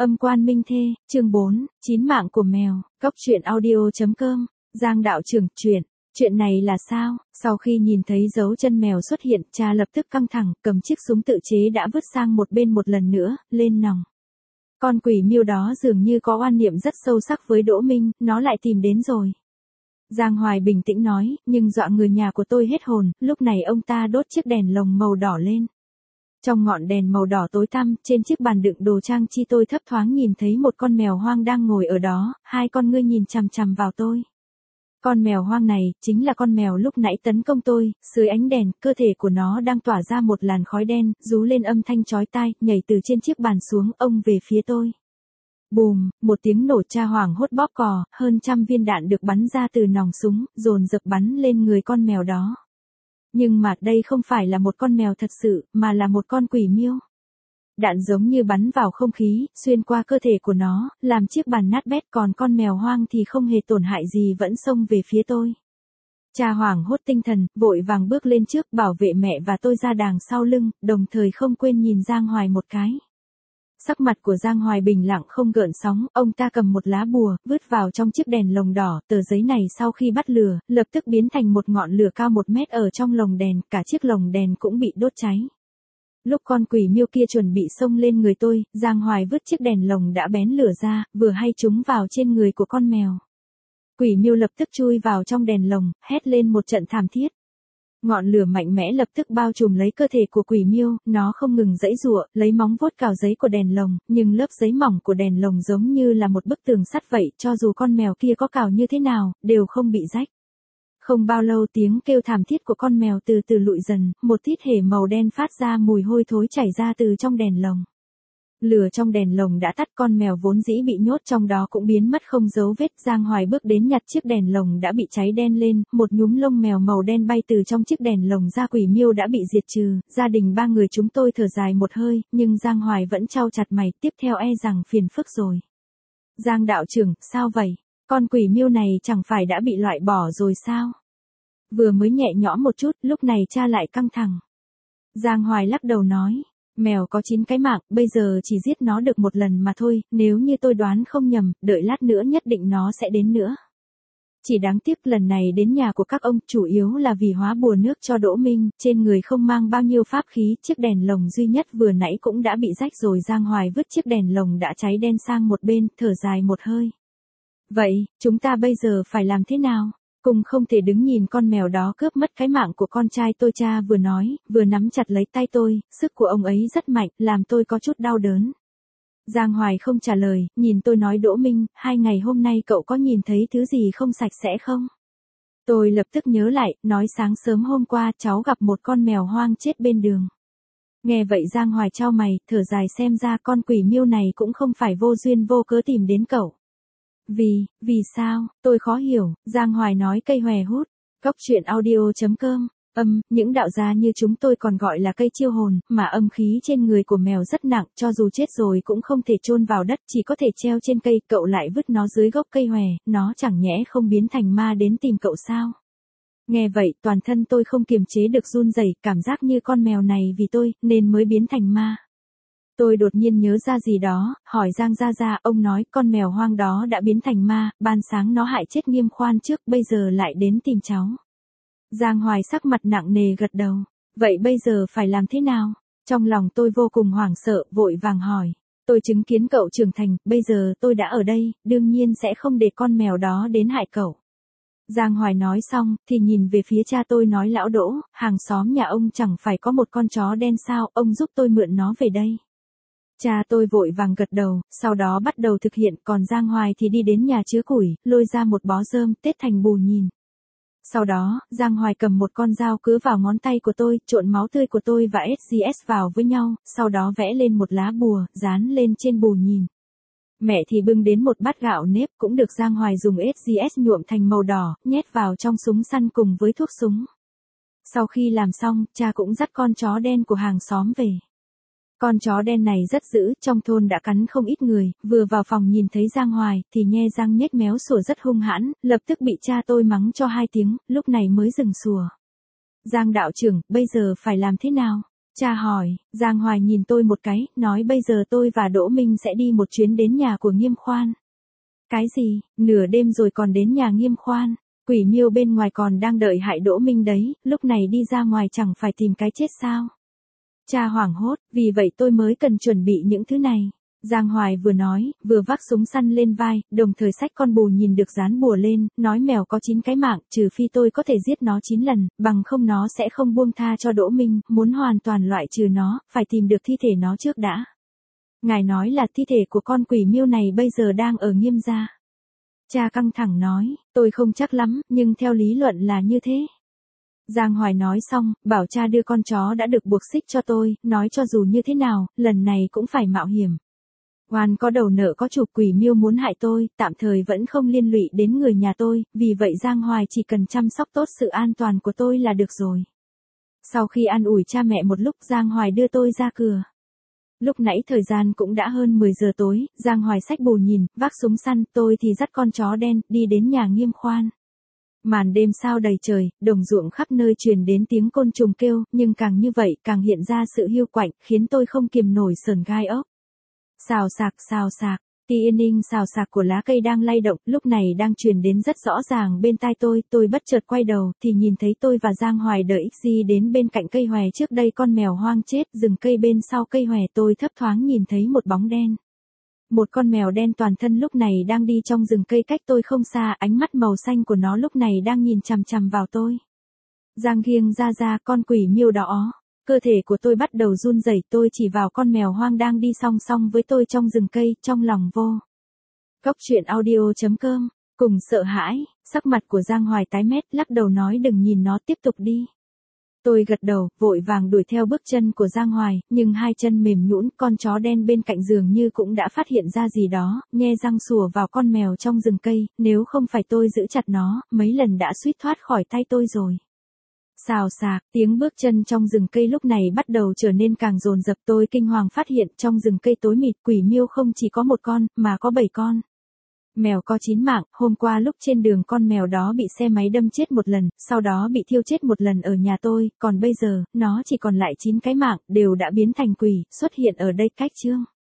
Âm quan minh thê, chương 4, 9 mạng của mèo, Cóc truyện audio.com, Giang đạo trưởng, chuyện này là sao? Sau khi nhìn thấy dấu chân mèo xuất hiện, cha lập tức căng thẳng, cầm chiếc súng tự chế đã vứt sang một bên một lần nữa, lên nòng. Con quỷ miêu đó dường như có oan niệm rất sâu sắc với Đỗ Minh, nó lại tìm đến rồi. Giang Hoài bình tĩnh nói, nhưng dọa người nhà của tôi hết hồn, lúc này ông ta đốt chiếc đèn lồng màu đỏ lên. Trong ngọn đèn màu đỏ tối tăm, trên chiếc bàn đựng đồ trang trí tôi thấp thoáng nhìn thấy một con mèo hoang đang ngồi ở đó, hai con ngươi nhìn chằm chằm vào tôi. Con mèo hoang này, chính là con mèo lúc nãy tấn công tôi, dưới ánh đèn, cơ thể của nó đang tỏa ra một làn khói đen, rú lên âm thanh chói tai, nhảy từ trên chiếc bàn xuống, ông về phía tôi. Bùm, một tiếng nổ cha hoảng hốt bóp cò, hơn 100 viên đạn được bắn ra từ nòng súng, dồn dập bắn lên người con mèo đó. Nhưng mà đây không phải là một con mèo thật sự, mà là một con quỷ miêu. Đạn giống như bắn vào không khí, xuyên qua cơ thể của nó, làm chiếc bàn nát bét, còn con mèo hoang thì không hề tổn hại gì vẫn xông về phía tôi. Cha hoảng hốt tinh thần, vội vàng bước lên trước bảo vệ mẹ và tôi ra đằng sau lưng, đồng thời không quên nhìn Giang Hoài một cái. Sắc mặt của Giang Hoài bình lặng không gợn sóng, ông ta cầm một lá bùa, vứt vào trong chiếc đèn lồng đỏ, tờ giấy này sau khi bắt lửa, lập tức biến thành một ngọn lửa cao 1 mét ở trong lồng đèn, cả chiếc lồng đèn cũng bị đốt cháy. Lúc con quỷ miêu kia chuẩn bị xông lên người tôi, Giang Hoài vứt chiếc đèn lồng đã bén lửa ra, vừa hay trúng vào trên người của con mèo. Quỷ miêu lập tức chui vào trong đèn lồng, hét lên một trận thảm thiết. Ngọn lửa mạnh mẽ lập tức bao trùm lấy cơ thể của quỷ miêu, nó không ngừng giãy giụa, lấy móng vuốt cào giấy của đèn lồng, nhưng lớp giấy mỏng của đèn lồng giống như là một bức tường sắt vậy, cho dù con mèo kia có cào như thế nào, đều không bị rách. Không bao lâu tiếng kêu thảm thiết của con mèo từ từ lụi dần, một thiết thể màu đen phát ra mùi hôi thối chảy ra từ trong đèn lồng. Lửa trong đèn lồng đã tắt, con mèo vốn dĩ bị nhốt trong đó cũng biến mất không dấu vết. Giang Hoài bước đến nhặt chiếc đèn lồng đã bị cháy đen lên, một nhúm lông mèo màu đen bay từ trong chiếc đèn lồng ra. Quỷ miêu đã bị diệt trừ, gia đình 3 người chúng tôi thở dài một hơi, nhưng Giang Hoài vẫn chau chặt mày, tiếp theo e rằng phiền phức rồi. Giang đạo trưởng, sao vậy? Con quỷ miêu này chẳng phải đã bị loại bỏ rồi sao? Vừa mới nhẹ nhõm một chút, lúc này cha lại căng thẳng. Giang Hoài lắc đầu nói. Mèo có 9 cái mạng, bây giờ chỉ giết nó được 1 lần mà thôi, nếu như tôi đoán không nhầm, đợi lát nữa nhất định nó sẽ đến nữa. Chỉ đáng tiếc lần này đến nhà của các ông, chủ yếu là vì hóa bùa nước cho Đỗ Minh, trên người không mang bao nhiêu pháp khí, chiếc đèn lồng duy nhất vừa nãy cũng đã bị rách rồi. Giang Hoài vứt chiếc đèn lồng đã cháy đen sang một bên, thở dài một hơi. Vậy, chúng ta bây giờ phải làm thế nào? Cùng không thể đứng nhìn con mèo đó cướp mất cái mạng của con trai tôi, cha vừa nói, vừa nắm chặt lấy tay tôi, sức của ông ấy rất mạnh, làm tôi có chút đau đớn. Giang Hoài không trả lời, nhìn tôi nói, Đỗ Minh, 2 ngày hôm nay cậu có nhìn thấy thứ gì không sạch sẽ không? Tôi lập tức nhớ lại, nói sáng sớm hôm qua cháu gặp một con mèo hoang chết bên đường. Nghe vậy Giang Hoài chau mày, thở dài, xem ra con quỷ miêu này cũng không phải vô duyên vô cớ tìm đến cậu. Vì sao, tôi khó hiểu. Giang Hoài nói cây hòe hút. Cóc truyện audio.com, những đạo gia như chúng tôi còn gọi là cây chiêu hồn, mà âm khí trên người của mèo rất nặng, cho dù chết rồi cũng không thể chôn vào đất, chỉ có thể treo trên cây, cậu lại vứt nó dưới gốc cây hòe, nó chẳng nhẽ không biến thành ma đến tìm cậu sao? Nghe vậy, toàn thân tôi không kiềm chế được run rẩy, cảm giác như con mèo này vì tôi, nên mới biến thành ma. Tôi đột nhiên nhớ ra gì đó, hỏi Giang gia, ông nói con mèo hoang đó đã biến thành ma, ban sáng nó hại chết Nghiêm Khoan trước, bây giờ lại đến tìm cháu. Giang Hoài sắc mặt nặng nề gật đầu. Vậy bây giờ phải làm thế nào? Trong lòng tôi vô cùng hoảng sợ, vội vàng hỏi. Tôi chứng kiến cậu trưởng thành, bây giờ tôi đã ở đây, đương nhiên sẽ không để con mèo đó đến hại cậu. Giang Hoài nói xong, thì nhìn về phía cha tôi nói, lão Đỗ, hàng xóm nhà ông chẳng phải có một con chó đen sao, ông giúp tôi mượn nó về đây. Cha tôi vội vàng gật đầu, sau đó bắt đầu thực hiện, còn Giang Hoài thì đi đến nhà chứa củi, lôi ra một bó rơm, tết thành bù nhìn. Sau đó, Giang Hoài cầm một con dao cứa vào ngón tay của tôi, trộn máu tươi của tôi và SGS vào với nhau, sau đó vẽ lên một lá bùa, dán lên trên bù nhìn. Mẹ thì bưng đến một bát gạo nếp cũng được Giang Hoài dùng SGS nhuộm thành màu đỏ, nhét vào trong súng săn cùng với thuốc súng. Sau khi làm xong, cha cũng dắt con chó đen của hàng xóm về. Con chó đen này rất dữ, trong thôn đã cắn không ít người, vừa vào phòng nhìn thấy Giang Hoài, thì nhe răng nhếch méo sủa rất hung hãn, lập tức bị cha tôi mắng cho 2 tiếng, lúc này mới dừng sủa. Giang đạo trưởng, bây giờ phải làm thế nào? Cha hỏi, Giang Hoài nhìn tôi một cái, nói bây giờ tôi và Đỗ Minh sẽ đi một chuyến đến nhà của Nghiêm Khoan. Cái gì, nửa đêm rồi còn đến nhà Nghiêm Khoan, quỷ miêu bên ngoài còn đang đợi hại Đỗ Minh đấy, lúc này đi ra ngoài chẳng phải tìm cái chết sao? Cha hoảng hốt, vì vậy tôi mới cần chuẩn bị những thứ này. Giang Hoài vừa nói, vừa vác súng săn lên vai, đồng thời xách con bù nhìn được dán bùa lên, nói mèo có 9 cái mạng, trừ phi tôi có thể giết nó 9 lần, bằng không nó sẽ không buông tha cho Đỗ Minh, muốn hoàn toàn loại trừ nó, phải tìm được thi thể nó trước đã. Ngài nói là thi thể của con quỷ miêu này bây giờ đang ở Nghiêm gia. Cha căng thẳng nói, tôi không chắc lắm, nhưng theo lý luận là như thế. Giang Hoài nói xong, bảo cha đưa con chó đã được buộc xích cho tôi, nói cho dù như thế nào, lần này cũng phải mạo hiểm. Oan có đầu nợ có chủ, quỷ miêu muốn hại tôi, tạm thời vẫn không liên lụy đến người nhà tôi, vì vậy Giang Hoài chỉ cần chăm sóc tốt sự an toàn của tôi là được rồi. Sau khi an ủi cha mẹ một lúc, Giang Hoài đưa tôi ra cửa. Lúc nãy thời gian cũng đã hơn 10 giờ tối, Giang Hoài xách bù nhìn, vác súng săn, tôi thì dắt con chó đen, đi đến nhà Nghiêm Khoan. Màn đêm sao đầy trời, đồng ruộng khắp nơi truyền đến tiếng côn trùng kêu, nhưng càng như vậy càng hiện ra sự hiu quạnh, khiến tôi không kiềm nổi sởn gai ốc. Xào xạc, tia ninh xào xạc của lá cây đang lay động, lúc này đang truyền đến rất rõ ràng bên tai tôi bất chợt quay đầu, thì nhìn thấy tôi và Giang Hoài đợi XG đến bên cạnh cây hòe trước đây con mèo hoang chết, rừng cây bên sau cây hòe tôi thấp thoáng nhìn thấy một bóng đen. Một con mèo đen toàn thân lúc này đang đi trong rừng cây cách tôi không xa, ánh mắt màu xanh của nó lúc này đang nhìn chằm chằm vào tôi. Giang nghiêng ra con quỷ miêu đó. Cơ thể của tôi bắt đầu run rẩy, tôi chỉ vào con mèo hoang đang đi song song với tôi trong rừng cây, trong lòng vô. Cốc truyện audio.com, cùng sợ hãi, sắc mặt của Giang Hoài tái mét, lắc đầu nói đừng nhìn nó, tiếp tục đi. Tôi gật đầu, vội vàng đuổi theo bước chân của Giang Hoài, nhưng hai chân mềm nhũn, con chó đen bên cạnh dường như cũng đã phát hiện ra gì đó, nhe răng sủa vào con mèo trong rừng cây, nếu không phải tôi giữ chặt nó, mấy lần đã suýt thoát khỏi tay tôi rồi. Xào xạc, tiếng bước chân trong rừng cây lúc này bắt đầu trở nên càng dồn dập, tôi kinh hoàng phát hiện trong rừng cây tối mịt quỷ miêu không chỉ có một con, mà có 7 con. Mèo có 9 mạng, hôm qua lúc trên đường con mèo đó bị xe máy đâm chết một lần, sau đó bị thiêu chết một lần ở nhà tôi, còn bây giờ, nó chỉ còn lại 9 cái mạng, đều đã biến thành quỷ, xuất hiện ở đây cách chương.